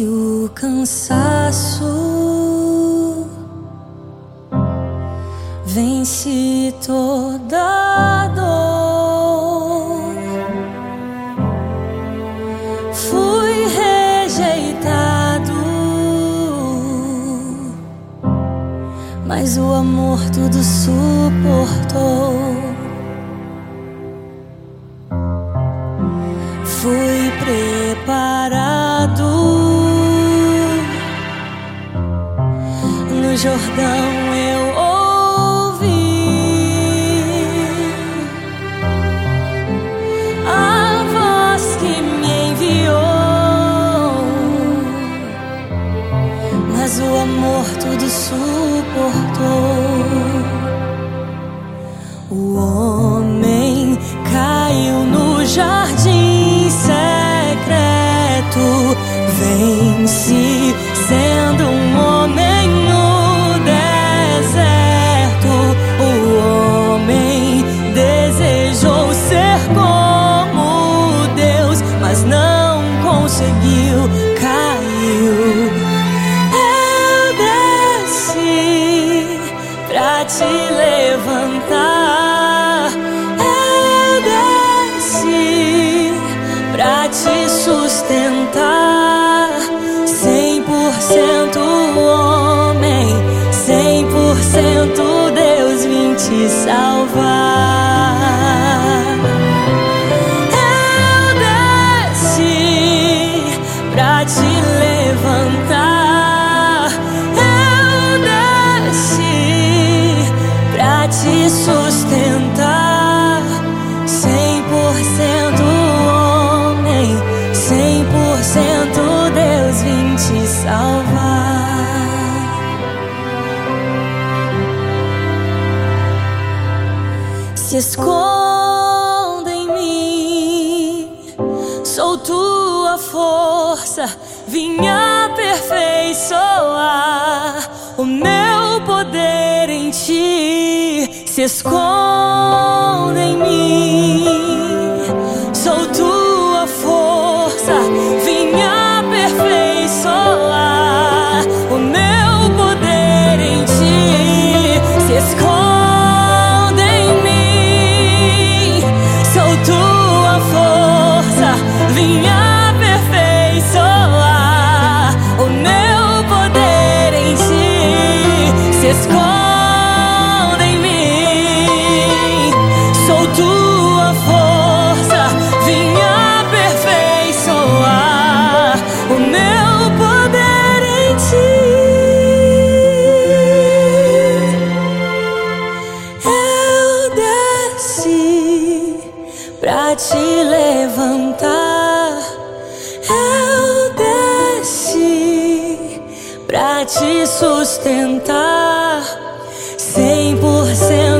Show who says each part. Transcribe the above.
Speaker 1: o cansaço, vence toda dor. Fui rejeitado, mas o amor tudo suportou. Fui preparado no Jordão, eu ouvi a voz que me enviou, mas o amor tudo suportou. O homem caiu no jardim secreto, vence sendo um homem no deserto. O homem desejou ser como Deus, mas não conseguiu, caiu. Eu desci pra te levantar, eu desci pra te sustentar. 100% homem, 100% Deus, vim te salvar. Eu desci pra te levantar, eu desci pra te sustentar. 100% homem, 100% Deus, vim te salvar. Se esconda em mim, sou tua força, vim aperfeiçoar o meu poder em ti. Se esconda em mim, sou tua força, vim aperfeiçoar o meu poder em ti. Se esconda em mim, sou tua força, vim aperfeiçoar o meu poder em ti. Se esconda em mim, sou tua força, vim aperfeiçoar o meu poder em ti. Eu desci pra te levantar, eu desci pra te sustentar. 100%